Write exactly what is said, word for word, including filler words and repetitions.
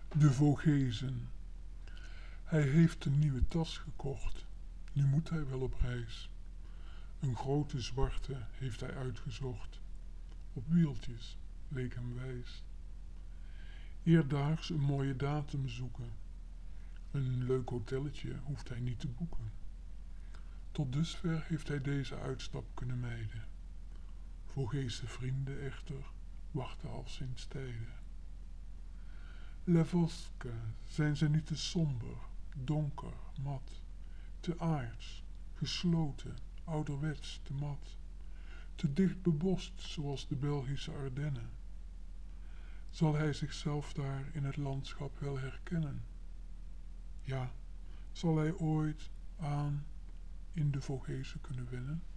De Vogezen. Hij heeft een nieuwe tas gekocht. Nu moet hij wel op reis. Een grote zwarte heeft hij uitgezocht. Op wieltjes, leek hem wijs. Eerdaags een mooie datum zoeken. Een leuk hotelletje hoeft hij niet te boeken. Tot dusver heeft hij deze uitstap kunnen mijden. Vogeese vrienden echter wachten al sinds tijden. Lavoska, zijn ze niet te somber, donker, mat, te aards, gesloten, ouderwets, te mat, te dicht bebost zoals de Belgische Ardennen? Zal hij zichzelf daar in het landschap wel herkennen? Ja, zal hij ooit aan in de Vogezen kunnen wennen?